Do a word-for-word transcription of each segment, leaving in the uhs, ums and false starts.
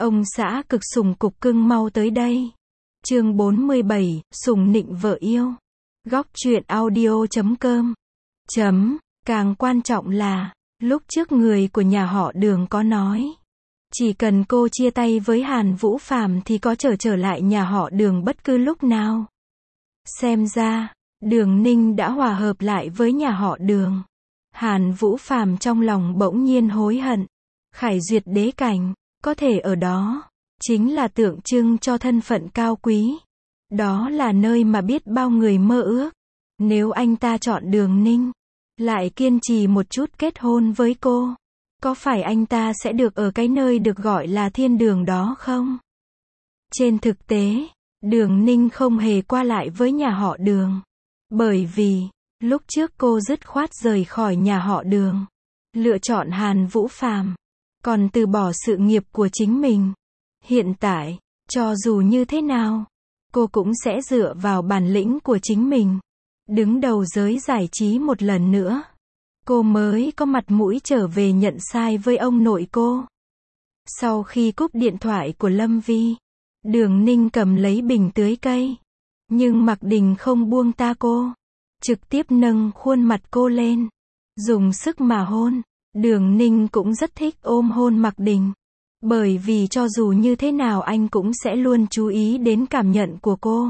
Ông xã cực sủng cục cưng mau tới đây. Chương bốn mươi bảy, sủng nịnh vợ yêu. Góc truyện audio chấm com. Chấm, càng quan trọng là, lúc trước người của nhà họ Đường có nói, chỉ cần cô chia tay với Hàn Vũ Phàm thì có trở trở lại nhà họ Đường bất cứ lúc nào. Xem ra, Đường Ninh đã hòa hợp lại với nhà họ Đường. Hàn Vũ Phàm trong lòng bỗng nhiên hối hận. Khải duyệt đế cảnh, có thể ở đó, chính là tượng trưng cho thân phận cao quý. Đó là nơi mà biết bao người mơ ước. Nếu anh ta chọn Đường Ninh, lại kiên trì một chút kết hôn với cô, có phải anh ta sẽ được ở cái nơi được gọi là thiên đường đó không? Trên thực tế, Đường Ninh không hề qua lại với nhà họ Đường. Bởi vì, lúc trước cô dứt khoát rời khỏi nhà họ Đường, lựa chọn Hàn Vũ Phàm, còn từ bỏ sự nghiệp của chính mình. Hiện tại, cho dù như thế nào, cô cũng sẽ dựa vào bản lĩnh của chính mình, đứng đầu giới giải trí một lần nữa. Cô mới có mặt mũi trở về nhận sai với ông nội cô. Sau khi cúp điện thoại của Lâm Vi, Đường Ninh cầm lấy bình tưới cây. Nhưng Mạc Đình không buông tha cô, trực tiếp nâng khuôn mặt cô lên, dùng sức mà hôn. Đường Ninh cũng rất thích ôm hôn Mạc Đình, bởi vì cho dù như thế nào anh cũng sẽ luôn chú ý đến cảm nhận của cô.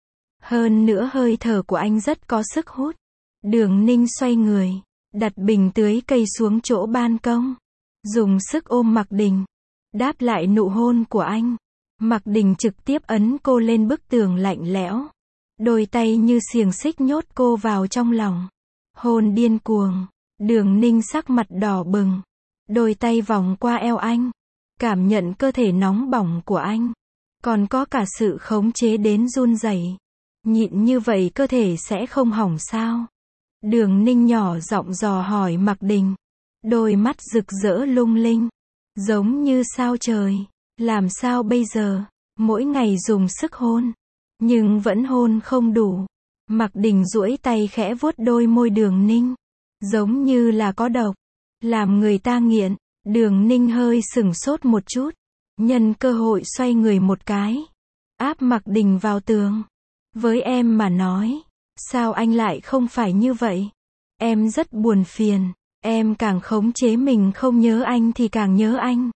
Hơn nữa hơi thở của anh rất có sức hút. Đường Ninh xoay người, đặt bình tưới cây xuống chỗ ban công, dùng sức ôm Mạc Đình, đáp lại nụ hôn của anh. Mạc Đình trực tiếp ấn cô lên bức tường lạnh lẽo, đôi tay như xiềng xích nhốt cô vào trong lòng. Hôn điên cuồng. Đường Ninh sắc mặt đỏ bừng, đôi tay vòng qua eo anh, cảm nhận cơ thể nóng bỏng của anh, còn có cả sự khống chế đến run rẩy. Nhịn như vậy cơ thể sẽ không hỏng sao? Đường Ninh nhỏ giọng dò hỏi Mạc Đình, đôi mắt rực rỡ lung linh, giống như sao trời. Làm sao bây giờ? Mỗi ngày dùng sức hôn, nhưng vẫn hôn không đủ. Mạc Đình duỗi tay khẽ vuốt đôi môi Đường Ninh, giống như là có độc, làm người ta nghiện. Đường Ninh hơi sửng sốt một chút, nhân cơ hội xoay người một cái, áp Mạc Đình vào tường. Với em mà nói, sao anh lại không phải như vậy? Em rất buồn phiền, em càng khống chế mình không nhớ anh thì càng nhớ anh.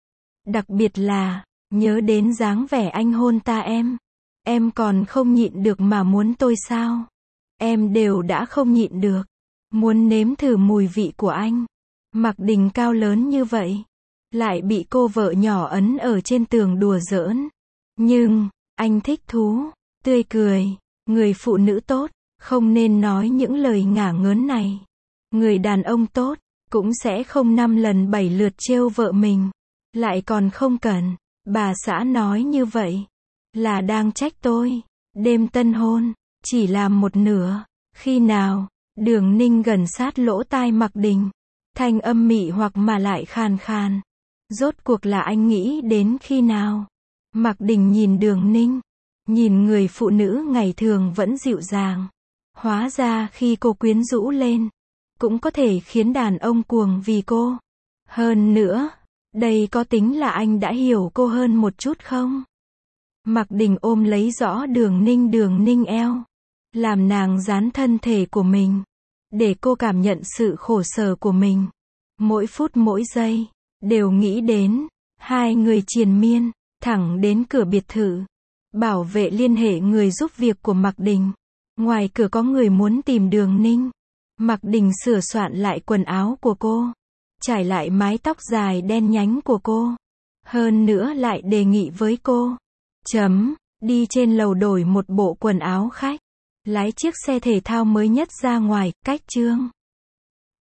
Đặc biệt là, nhớ đến dáng vẻ anh hôn ta em. Em còn không nhịn được mà muốn tôi sao? Em đều đã không nhịn được, muốn nếm thử mùi vị của anh. Mạc Đình cao lớn như vậy, lại bị cô vợ nhỏ ấn ở trên tường đùa giỡn. Nhưng, anh thích thú, tươi cười. Người phụ nữ tốt, không nên nói những lời ngả ngớn này. Người đàn ông tốt, cũng sẽ không năm lần bảy lượt trêu vợ mình. Lại còn không cần. Bà xã nói như vậy, là đang trách tôi. Đêm tân hôn, chỉ làm một nửa. Khi nào? Đường Ninh gần sát lỗ tai Mạc Đình, thanh âm mị hoặc mà lại khàn khàn. Rốt cuộc là anh nghĩ đến khi nào? Mạc Đình nhìn Đường Ninh, nhìn người phụ nữ ngày thường vẫn dịu dàng, hóa ra khi cô quyến rũ lên, cũng có thể khiến đàn ông cuồng vì cô. Hơn nữa, đây có tính là anh đã hiểu cô hơn một chút không? Mạc Đình ôm lấy rõ Đường Ninh Đường Ninh eo, làm nàng dán thân thể của mình, để cô cảm nhận sự khổ sở của mình. Mỗi phút mỗi giây, đều nghĩ đến, hai người triền miên, thẳng đến cửa biệt thự. Bảo vệ liên hệ người giúp việc của Mạc Đình. Ngoài cửa có người muốn tìm Đường Ninh. Mạc Đình sửa soạn lại quần áo của cô, trải lại mái tóc dài đen nhánh của cô. Hơn nữa lại đề nghị với cô, chấm, đi trên lầu đổi một bộ quần áo khách, lái chiếc xe thể thao mới nhất ra ngoài, cách chương.